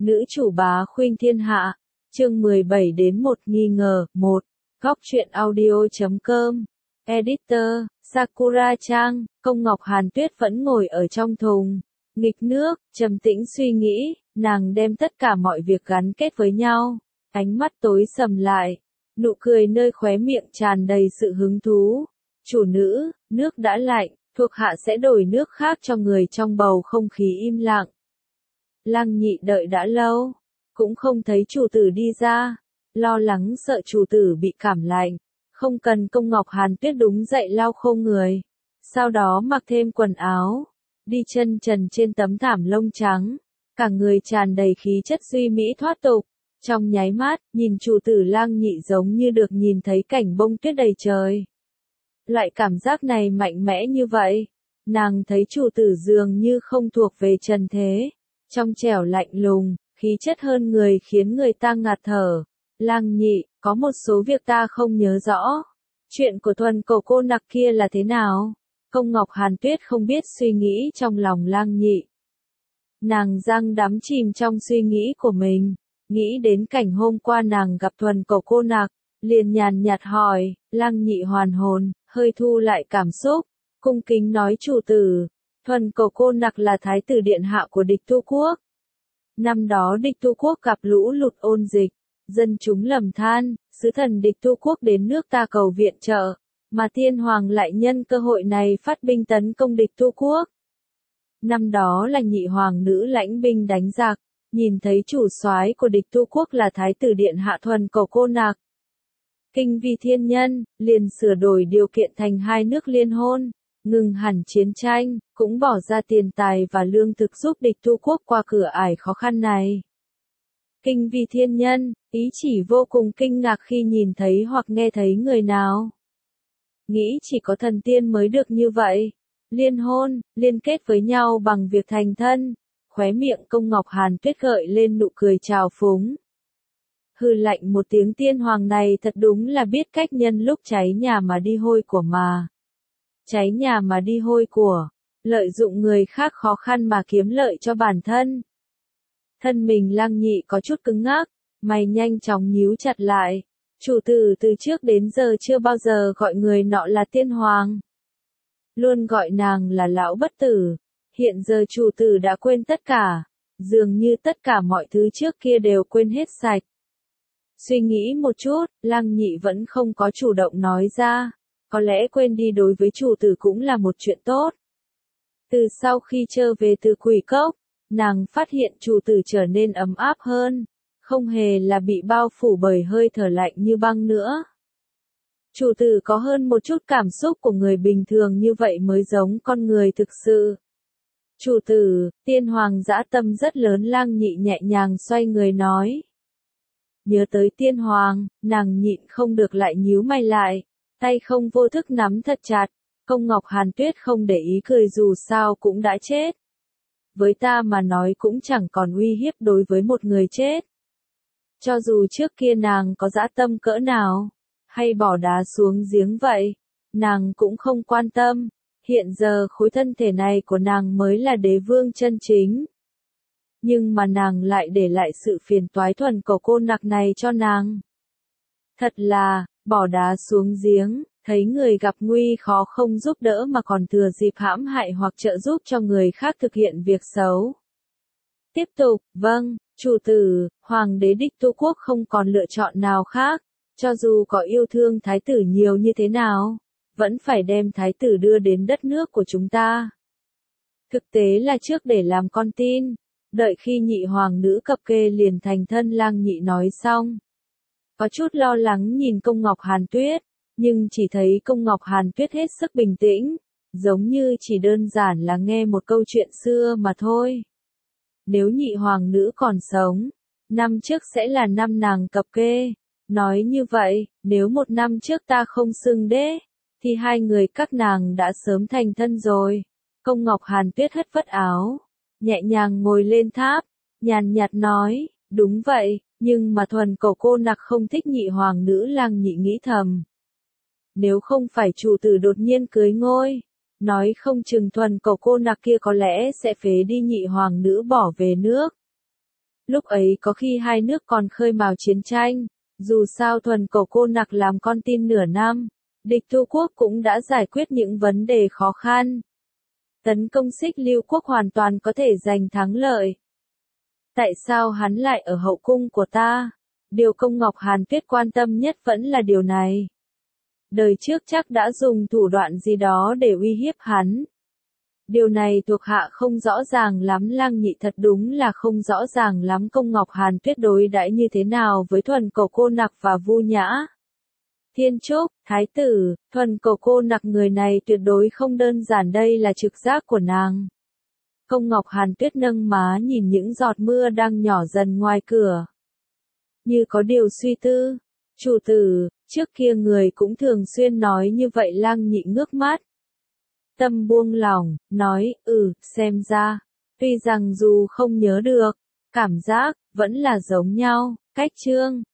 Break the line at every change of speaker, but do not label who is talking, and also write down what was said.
Nữ chủ bá khuynh thiên hạ, chương 17 đến 1 nghi ngờ, 1. Góc truyện audio.com. Editor, Sakura Trang, Công Ngọc Hàn Tuyết vẫn ngồi ở trong thùng, nghịch nước, trầm tĩnh suy nghĩ, nàng đem tất cả mọi việc gắn kết với nhau, ánh mắt tối sầm lại, nụ cười nơi khóe miệng tràn đầy sự hứng thú. Chủ nữ, nước đã lạnh, thuộc hạ sẽ đổi nước khác cho người. Trong bầu không khí im lặng. Lăng Nhị đợi đã lâu, cũng không thấy chủ tử đi ra, lo lắng sợ chủ tử bị cảm lạnh, không cần. Công Ngọc Hàn Tuyết đúng dậy lau khô người, sau đó mặc thêm quần áo, đi chân trần trên tấm thảm lông trắng, cả người tràn đầy khí chất duy mỹ thoát tục. Trong nháy mắt, nhìn chủ tử Lăng Nhị giống như được nhìn thấy cảnh bông tuyết đầy trời. Loại cảm giác này mạnh mẽ như vậy, nàng thấy chủ tử dường như không thuộc về trần thế, trong trẻo lạnh lùng, khí chất hơn người khiến người ta ngạt thở. Lăng Nhị, có một số việc ta không nhớ rõ. Chuyện của Thuần Cổ cô nặc kia là thế nào? Công Ngọc Hàn Tuyết không biết suy nghĩ trong lòng Lăng Nhị. Nàng đang đắm chìm trong suy nghĩ của mình, nghĩ đến cảnh hôm qua nàng gặp Thuần Cổ cô nặc, liền nhàn nhạt hỏi. Lăng Nhị hoàn hồn, hơi thu lại cảm xúc, cung kính nói: chủ tử, Thuần Cổ cô nặc là thái tử điện hạ của Địch Tu Quốc. Năm đó Địch Tu Quốc gặp lũ lụt ôn dịch, dân chúng lầm than, sứ thần Địch Tu Quốc đến nước ta cầu viện trợ, mà Tiên Hoàng lại nhân cơ hội này phát binh tấn công Địch Tu Quốc. Năm đó là Nhị Hoàng nữ lãnh binh đánh giặc, nhìn thấy chủ soái của Địch Tu Quốc là thái tử điện hạ Thuần Cổ cô nặc. Kinh vi thiên nhân, liền sửa đổi điều kiện thành hai nước liên hôn, ngừng hẳn chiến tranh, cũng bỏ ra tiền tài và lương thực giúp Địch Tu Quốc qua cửa ải khó khăn này. Kinh vi thiên nhân, ý chỉ vô cùng kinh ngạc khi nhìn thấy hoặc nghe thấy người nào. Nghĩ chỉ có thần tiên mới được như vậy. Liên hôn, liên kết với nhau bằng việc thành thân. Khóe miệng Công Ngọc Hàn Tuyết gợi lên nụ cười trào phúng. Hừ lạnh một tiếng, Tiên Hoàng này thật đúng là biết cách nhân lúc cháy nhà mà đi hôi của mà. Cháy nhà mà đi hôi của, lợi dụng người khác khó khăn mà kiếm lợi cho bản thân. Thân mình Lăng Nhị có chút cứng ngắc, mày nhanh chóng nhíu chặt lại. Chủ tử từ trước đến giờ chưa bao giờ gọi người nọ là Tiên Hoàng. Luôn gọi nàng là lão bất tử. Hiện giờ chủ tử đã quên tất cả, dường như tất cả mọi thứ trước kia đều quên hết sạch. Suy nghĩ một chút, Lăng Nhị vẫn không có chủ động nói ra. Có lẽ quên đi đối với chủ tử cũng là một chuyện tốt. Từ sau khi trở về từ Quỷ Cốc, nàng phát hiện chủ tử trở nên ấm áp hơn, không hề là bị bao phủ bởi hơi thở lạnh như băng nữa. Chủ tử có hơn một chút cảm xúc của người bình thường, như vậy mới giống con người thực sự. Chủ tử, Tiên Hoàng dã tâm rất lớn. Lăng Nhị nhẹ nhàng xoay người nói. Nhớ tới Tiên Hoàng, nàng nhịn không được lại nhíu mày lại, tay không vô thức nắm thật chặt. Công Ngọc Hàn Tuyết không để ý cười, dù sao cũng đã chết. Với ta mà nói cũng chẳng còn uy hiếp đối với một người chết. Cho dù trước kia nàng có dã tâm cỡ nào, hay bỏ đá xuống giếng vậy, nàng cũng không quan tâm. Hiện giờ khối thân thể này của nàng mới là đế vương chân chính. Nhưng mà nàng lại để lại sự phiền toái Thuần Cổ cô nặc này cho nàng. Thật là, bỏ đá xuống giếng, thấy người gặp nguy khó không giúp đỡ mà còn thừa dịp hãm hại hoặc trợ giúp cho người khác thực hiện việc xấu. Tiếp tục, vâng, chủ tử, Hoàng đế Địch Tu Quốc không còn lựa chọn nào khác, cho dù có yêu thương thái tử nhiều như thế nào, vẫn phải đem thái tử đưa đến đất nước của chúng ta. Thực tế là trước để làm con tin, đợi khi Nhị Hoàng nữ cập kê liền thành thân. Lăng Nhị nói xong, có chút lo lắng nhìn Công Ngọc Hàn Tuyết, nhưng chỉ thấy Công Ngọc Hàn Tuyết hết sức bình tĩnh, giống như chỉ đơn giản là nghe một câu chuyện xưa mà thôi. Nếu Nhị Hoàng nữ còn sống, năm trước sẽ là năm nàng cập kê. Nói như vậy, nếu một năm trước ta không xưng đế, thì hai người các nàng đã sớm thành thân rồi. Công Ngọc Hàn Tuyết hất vất áo, nhẹ nhàng ngồi lên tháp, nhàn nhạt nói, đúng vậy, nhưng mà Thuần Cổ cô nặc không thích Nhị Hoàng nữ. Lăng Nhị nghĩ thầm. Nếu không phải chủ tử đột nhiên cưới ngôi, nói không chừng Thuần Cổ cô nặc kia có lẽ sẽ phế đi Nhị Hoàng nữ bỏ về nước. Lúc ấy có khi hai nước còn khơi mào chiến tranh, dù sao Thuần Cổ Cô Nặc làm con tin nửa năm, địch thu quốc cũng đã giải quyết những vấn đề khó khăn. Tấn công Xích Lưu quốc hoàn toàn có thể giành thắng lợi. Tại sao hắn lại ở hậu cung của ta? Điều Công Ngọc Hàn Tuyết quan tâm nhất vẫn là điều này. Đời trước chắc đã dùng thủ đoạn gì đó để uy hiếp hắn. Điều này thuộc hạ không rõ ràng lắm. Lăng Nhị thật đúng là không rõ ràng lắm Công Ngọc Hàn Tuyết đối đãi như thế nào với Thuần Cổ Cô Nặc và Vu Nhã. Thiên Trúc, Thái tử, Thuần Cổ Cô Nặc người này tuyệt đối không đơn giản, đây là trực giác của nàng. Công Ngọc Hàn Tuyết nâng má nhìn những giọt mưa đang nhỏ dần ngoài cửa. Như có điều suy tư. Chủ tử, trước kia người cũng thường xuyên nói như vậy. Lăng Nhị ngước mắt. Tâm buông lỏng, nói, xem ra. Tuy rằng dù không nhớ được, cảm giác, vẫn là giống nhau. Cách chương